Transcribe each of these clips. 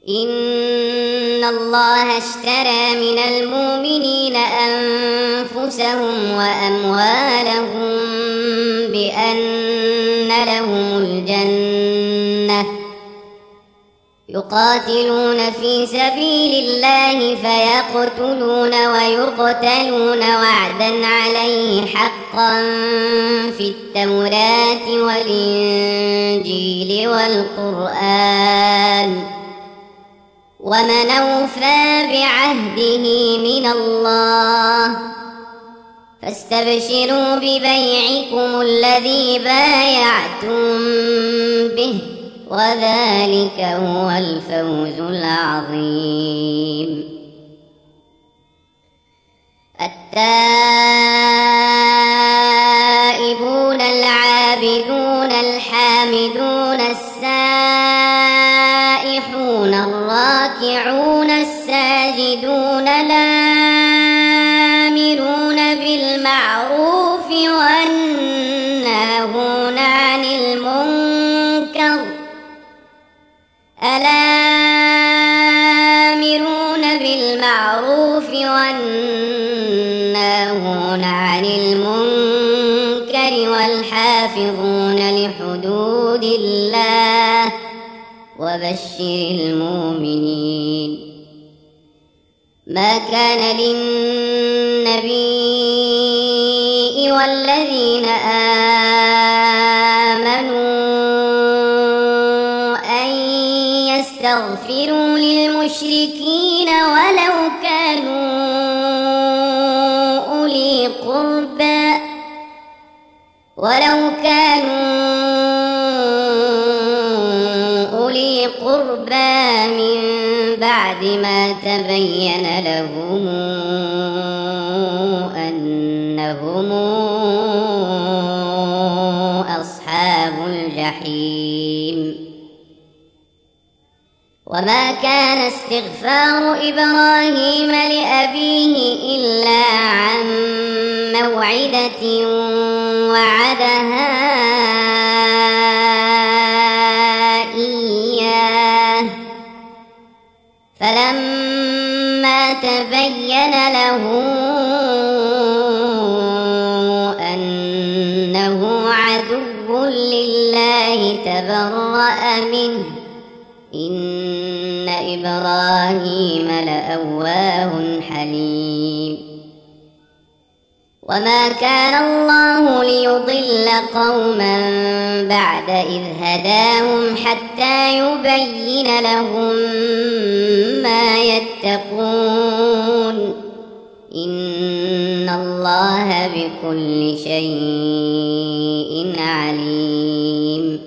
إن الله اشترى من المؤمنين أنفسهم وأموالهم بأن لهم الجنة يقاتلون في سبيل الله فيقتلون ويقتلون وعدا عليه حقا في التوراة والإنجيل والقرآن ومن أوفى بعهده من الله فاستبشروا ببيعكم الذي بايعتم به وذلك هو الفوز العظيم. التائبون العابدون الحامدون السائحون الراكعون الساجدون الآمرون بالمعروف والناهون عن المنكر الآمرون بالمعروف والناهون عن المنكر والحافظون لحدود الله وبشر المؤمنين. ما كان للنبي والذين آمنوا أن يستغفروا للمشركين ولو كانوا أولي قربى من بعد ما تبين لهم أنهم أصحاب الجحيم. وما كان استغفار إبراهيم لأبيه إلا عن موعدة وعدها إياه فلما تبين له أنه عدو لله تبرأ منه إن إبراهيم لأواه حليم. وما كان الله ليضل قوما بعد إذ هداهم حتى يبين لهم ما يتقون إن الله بكل شيء عليم.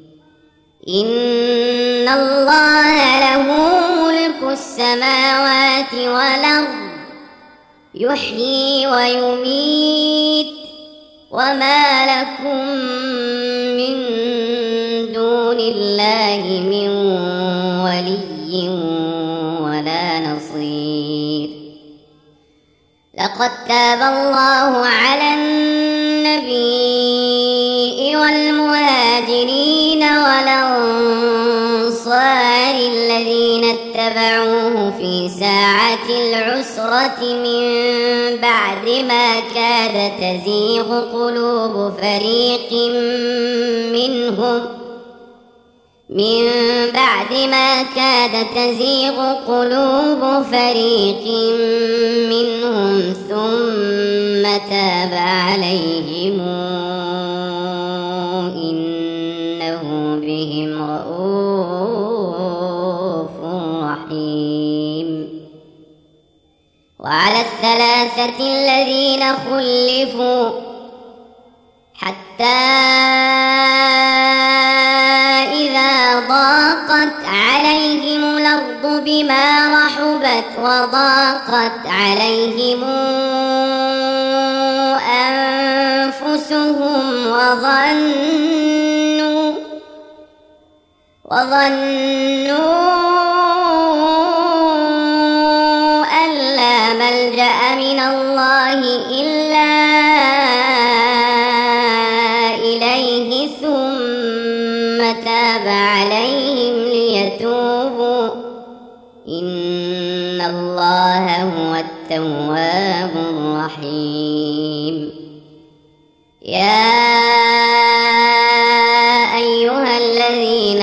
إن الله له ملك السماوات والأرض يحيي ويميت وما لكم من دون الله من ولي ولا نصير. لقد تاب الله على النبي والمهاجرين والأنصار الذين اتبعوه في ساعة العسرة من بعد ما كاد تزيغ قلوب فريق منهم ثم تاب عليهم إنه بهم رءوف رحيم. وعلى الثلاثة الذين خلفوا حتى إذا ضاقت عليهم الأرض بما رحبت وضاقت عليهم أنفسهم وظنوا أن لا ملجأ من الله إلا إليه ثم تاب عليهم ليتوبوا إن الله هو التواب الرحيم. يا أيها الذين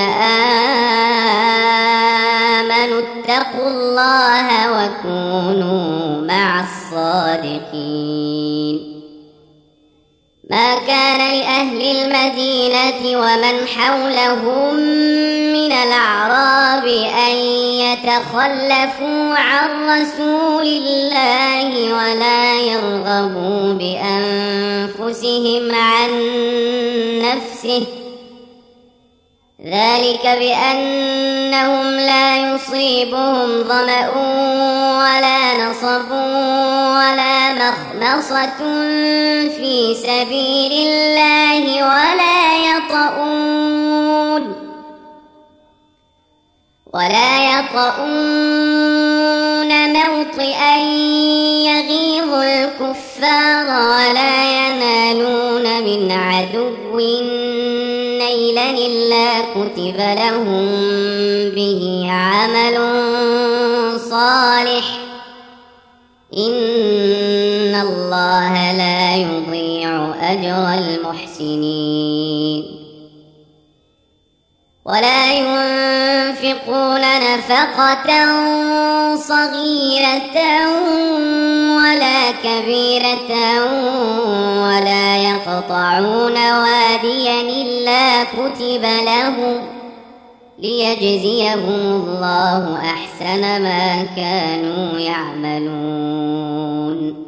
آمنوا اتقوا الله وكونوا مع الصادقين. ما كان لأهل المدينة ومن حولهم من الأعراب أن يتخلفوا عن رسول الله ولا يرغبوا بأنفسهم عن نفسه، ذلك بأنهم لا يصيبهم ظمأ ولا نصب ولا مخمصة في سبيل الله ولا يطؤون موطئا يغيظ الكفار ولا ينالون من عدو نيلا إلا كتب لهم به عمل صالح، إن الله لا يضيع أجر المحسنين. ولا ينفقون نفقة صغيرة ولا كبيرة ولا يقطعون واديا إلا كتب لهم ليجزيهم الله أحسن ما كانوا يعملون.